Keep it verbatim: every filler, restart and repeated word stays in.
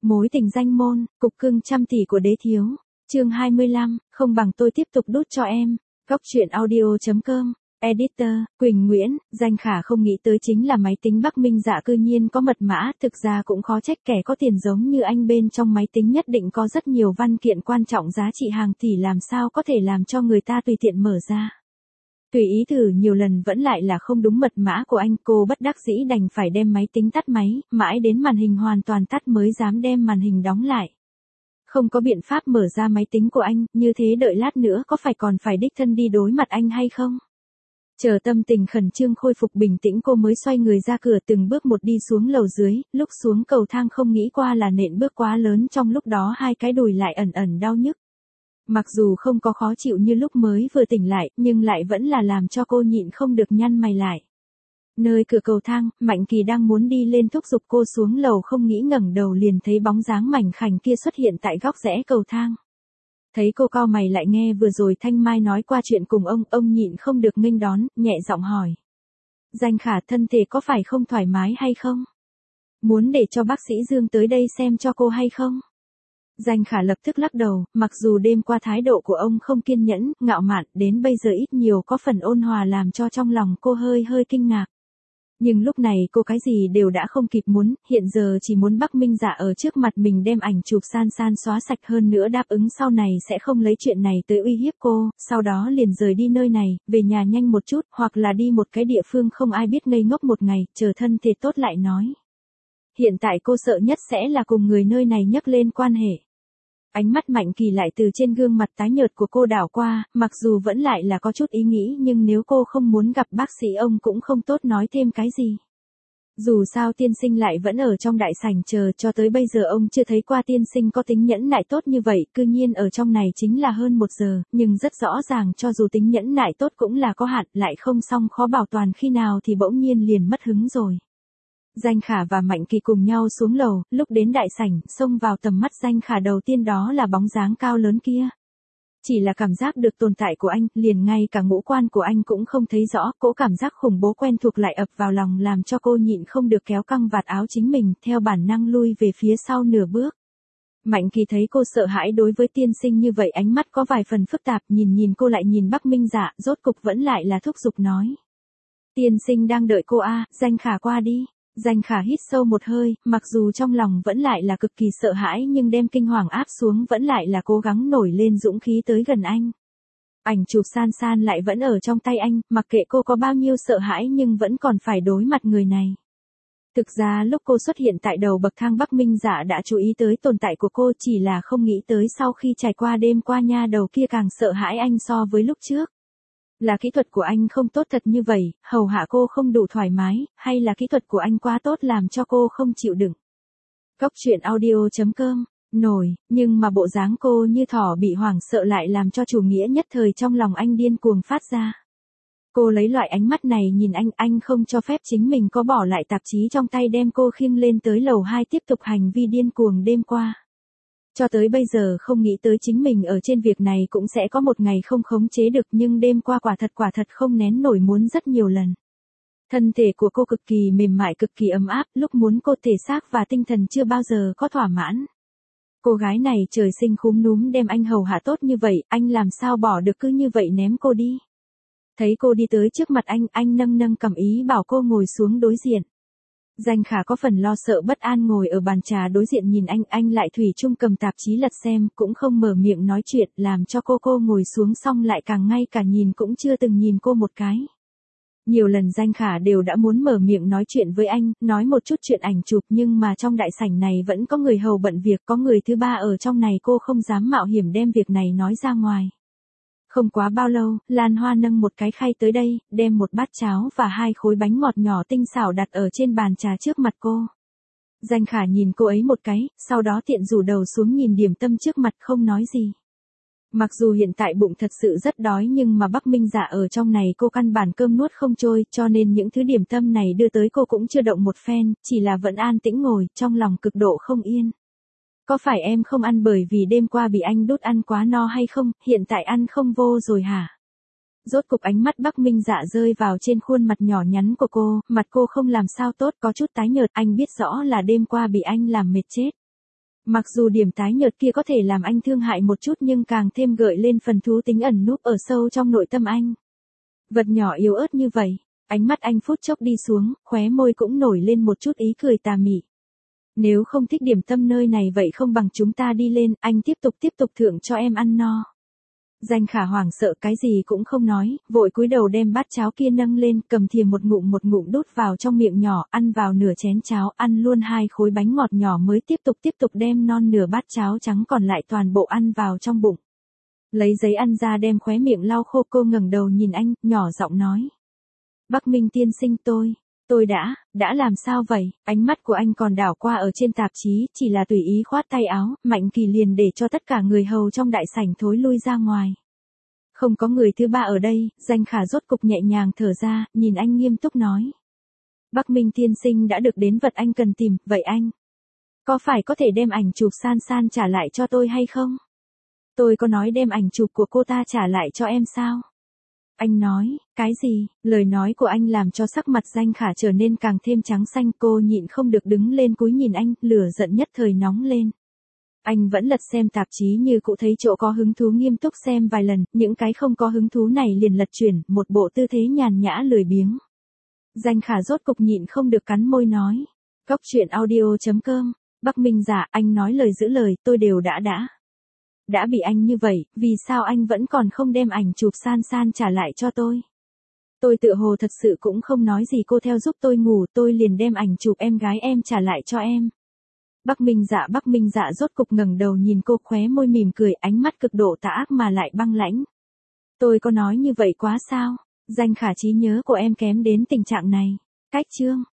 Mối tình danh môn, cục cưng trăm tỷ của đế thiếu. Chương hai mươi lăm, không bằng tôi tiếp tục đút cho em. Góc truyện audio chấm com. Editor, Quỳnh Nguyễn. Danh Khả không nghĩ tới chính là máy tính Bắc Minh Dạ cư nhiên có mật mã, thực ra cũng khó trách kẻ có tiền giống như anh bên trong máy tính nhất định có rất nhiều văn kiện quan trọng giá trị hàng tỷ làm sao có thể làm cho người ta tùy tiện mở ra. Tùy ý thử nhiều lần vẫn lại là không đúng mật mã của anh, cô bất đắc dĩ đành phải đem máy tính tắt máy, mãi đến màn hình hoàn toàn tắt mới dám đem màn hình đóng lại. Không có biện pháp mở ra máy tính của anh, như thế đợi lát nữa có phải còn phải đích thân đi đối mặt anh hay không? Chờ tâm tình khẩn trương khôi phục bình tĩnh cô mới xoay người ra cửa từng bước một đi xuống lầu dưới, lúc xuống cầu thang không nghĩ qua là nện bước quá lớn trong lúc đó hai cái đùi lại ẩn ẩn đau nhức. Mặc dù không có khó chịu như lúc mới vừa tỉnh lại, nhưng lại vẫn là làm cho cô nhịn không được nhăn mày lại. Nơi cửa cầu thang, Mạnh Kỳ đang muốn đi lên thúc giục cô xuống lầu không nghĩ ngẩng đầu liền thấy bóng dáng mảnh khảnh kia xuất hiện tại góc rẽ cầu thang. Thấy cô cau mày lại nghe vừa rồi Thanh Mai nói qua chuyện cùng ông, ông nhịn không được nghênh đón, nhẹ giọng hỏi. Danh Khả, thân thể có phải không thoải mái hay không? Muốn để cho bác sĩ Dương tới đây xem cho cô hay không? Danh Khả lập tức lắc đầu, mặc dù đêm qua thái độ của ông không kiên nhẫn, ngạo mạn, đến bây giờ ít nhiều có phần ôn hòa làm cho trong lòng cô hơi hơi kinh ngạc. Nhưng lúc này cô cái gì đều đã không kịp muốn, hiện giờ chỉ muốn Bắc Minh Dạ ở trước mặt mình đem ảnh chụp san san xóa sạch hơn nữa đáp ứng sau này sẽ không lấy chuyện này tới uy hiếp cô, sau đó liền rời đi nơi này, về nhà nhanh một chút, hoặc là đi một cái địa phương không ai biết ngây ngốc một ngày, chờ thân thể tốt lại nói. Hiện tại cô sợ nhất sẽ là cùng người nơi này nhắc lên quan hệ. Ánh mắt Mạnh Kỳ lại từ trên gương mặt tái nhợt của cô đảo qua, mặc dù vẫn lại là có chút ý nghĩ nhưng nếu cô không muốn gặp bác sĩ ông cũng không tốt nói thêm cái gì. Dù sao tiên sinh lại vẫn ở trong đại sảnh chờ cho tới bây giờ ông chưa thấy qua tiên sinh có tính nhẫn nại tốt như vậy, cư nhiên ở trong này chính là hơn một giờ, nhưng rất rõ ràng cho dù tính nhẫn nại tốt cũng là có hạn, lại không xong khó bảo toàn khi nào thì bỗng nhiên liền mất hứng rồi. Danh Khả và Mạnh Kỳ cùng nhau xuống lầu, lúc đến đại sảnh, xông vào tầm mắt Danh Khả đầu tiên đó là bóng dáng cao lớn kia. Chỉ là cảm giác được tồn tại của anh, liền ngay cả ngũ quan của anh cũng không thấy rõ, cỗ cảm giác khủng bố quen thuộc lại ập vào lòng làm cho cô nhịn không được kéo căng vạt áo chính mình, theo bản năng lui về phía sau nửa bước. Mạnh Kỳ thấy cô sợ hãi đối với tiên sinh như vậy ánh mắt có vài phần phức tạp, nhìn nhìn cô lại nhìn Bắc Minh Dạ, rốt cục vẫn lại là thúc giục nói. Tiên sinh đang đợi cô a, Danh Khả qua đi. Danh Khả hít sâu một hơi, mặc dù trong lòng vẫn lại là cực kỳ sợ hãi nhưng đem kinh hoàng áp xuống vẫn lại là cố gắng nổi lên dũng khí tới gần anh. Ảnh chụp san san lại vẫn ở trong tay anh, mặc kệ cô có bao nhiêu sợ hãi nhưng vẫn còn phải đối mặt người này. Thực ra lúc cô xuất hiện tại đầu bậc thang Bắc Minh Dạ đã chú ý tới tồn tại của cô, chỉ là không nghĩ tới sau khi trải qua đêm qua nha đầu kia càng sợ hãi anh so với lúc trước. Là kỹ thuật của anh không tốt thật như vậy, hầu hạ cô không đủ thoải mái, hay là kỹ thuật của anh quá tốt làm cho cô không chịu đựng. Góc truyện audio chấm com, nổi, nhưng mà bộ dáng cô như thỏ bị hoảng sợ lại làm cho chủ nghĩa nhất thời trong lòng anh điên cuồng phát ra. Cô lấy loại ánh mắt này nhìn anh, anh không cho phép chính mình có bỏ lại tạp chí trong tay đem cô khiêng lên tới lầu hai tiếp tục hành vi điên cuồng đêm qua. Cho tới bây giờ không nghĩ tới chính mình ở trên việc này cũng sẽ có một ngày không khống chế được nhưng đêm qua quả thật quả thật không nén nổi muốn rất nhiều lần. Thân thể của cô cực kỳ mềm mại cực kỳ ấm áp, lúc muốn cô thể xác và tinh thần chưa bao giờ có thỏa mãn. Cô gái này trời sinh khúm núm đem anh hầu hạ tốt như vậy, anh làm sao bỏ được cứ như vậy ném cô đi. Thấy cô đi tới trước mặt anh, anh nâng nâng cầm ý bảo cô ngồi xuống đối diện. Danh Khả có phần lo sợ bất an ngồi ở bàn trà đối diện nhìn anh, anh lại thủy chung cầm tạp chí lật xem, cũng không mở miệng nói chuyện, làm cho cô cô ngồi xuống xong lại càng ngay cả nhìn cũng chưa từng nhìn cô một cái. Nhiều lần Danh Khả đều đã muốn mở miệng nói chuyện với anh, nói một chút chuyện ảnh chụp nhưng mà trong đại sảnh này vẫn có người hầu bận việc, có người thứ ba ở trong này cô không dám mạo hiểm đem việc này nói ra ngoài. Không quá bao lâu, Lan Hoa nâng một cái khay tới đây, đem một bát cháo và hai khối bánh ngọt nhỏ tinh xảo đặt ở trên bàn trà trước mặt cô. Danh Khả nhìn cô ấy một cái, sau đó tiện rủ đầu xuống nhìn điểm tâm trước mặt không nói gì. Mặc dù hiện tại bụng thật sự rất đói nhưng mà Bắc Minh Dạ ở trong này cô căn bản cơm nuốt không trôi cho nên những thứ điểm tâm này đưa tới cô cũng chưa động một phen, chỉ là vẫn an tĩnh ngồi, trong lòng cực độ không yên. Có phải em không ăn bởi vì đêm qua bị anh đút ăn quá no hay không, hiện tại ăn không vô rồi hả? Rốt cục ánh mắt Bắc Minh Dạ rơi vào trên khuôn mặt nhỏ nhắn của cô, mặt cô không làm sao tốt có chút tái nhợt, anh biết rõ là đêm qua bị anh làm mệt chết. Mặc dù điểm tái nhợt kia có thể làm anh thương hại một chút nhưng càng thêm gợi lên phần thú tính ẩn núp ở sâu trong nội tâm anh. Vật nhỏ yếu ớt như vậy, ánh mắt anh phút chốc đi xuống, khóe môi cũng nổi lên một chút ý cười tà mị. Nếu không thích điểm tâm nơi này vậy không bằng chúng ta đi lên, anh tiếp tục tiếp tục thưởng cho em ăn no. Danh Khả hoảng sợ cái gì cũng không nói, vội cúi đầu đem bát cháo kia nâng lên, cầm thìa một ngụm một ngụm đút vào trong miệng nhỏ, ăn vào nửa chén cháo, ăn luôn hai khối bánh ngọt nhỏ mới tiếp tục tiếp tục đem non nửa bát cháo trắng còn lại toàn bộ ăn vào trong bụng. Lấy giấy ăn ra đem khóe miệng lau khô, cô ngẩng đầu nhìn anh, nhỏ giọng nói. Bắc Minh tiên sinh tôi, tôi đã, đã làm sao vậy? Ánh mắt của anh còn đảo qua ở trên tạp chí, chỉ là tùy ý khoát tay áo, Mạnh Kỳ liền để cho tất cả người hầu trong đại sảnh thối lui ra ngoài. Không có người thứ ba ở đây, Danh Khả rốt cục nhẹ nhàng thở ra, nhìn anh nghiêm túc nói. Bắc Minh tiên sinh đã được đến vật anh cần tìm, vậy anh có phải có thể đem ảnh chụp San San trả lại cho tôi hay không? Tôi có nói đem ảnh chụp của cô ta trả lại cho em sao? Anh nói, cái gì? Lời nói của anh làm cho sắc mặt Danh Khả trở nên càng thêm trắng xanh, cô nhịn không được đứng lên cúi nhìn anh, lửa giận nhất thời nóng lên. Anh vẫn lật xem tạp chí như cụ thấy chỗ có hứng thú nghiêm túc xem vài lần, những cái không có hứng thú này liền lật chuyển, một bộ tư thế nhàn nhã lười biếng. Danh Khả rốt cục nhịn không được cắn môi nói. Góc truyện audio chấm com, Bắc Minh giả, anh nói lời giữ lời, tôi đều đã đã. Đã bị anh như vậy, vì sao anh vẫn còn không đem ảnh chụp San San trả lại cho tôi? Tôi tựa hồ thật sự cũng không nói gì, cô theo giúp tôi ngủ, tôi liền đem ảnh chụp em gái em trả lại cho em. Bắc Minh dạ Bắc Minh dạ rốt cục ngẩng đầu nhìn cô, khóe môi mỉm cười, ánh mắt cực độ tà ác mà lại băng lãnh. Tôi có nói như vậy quá sao? Danh Khả trí nhớ của em kém đến tình trạng này. Cách chương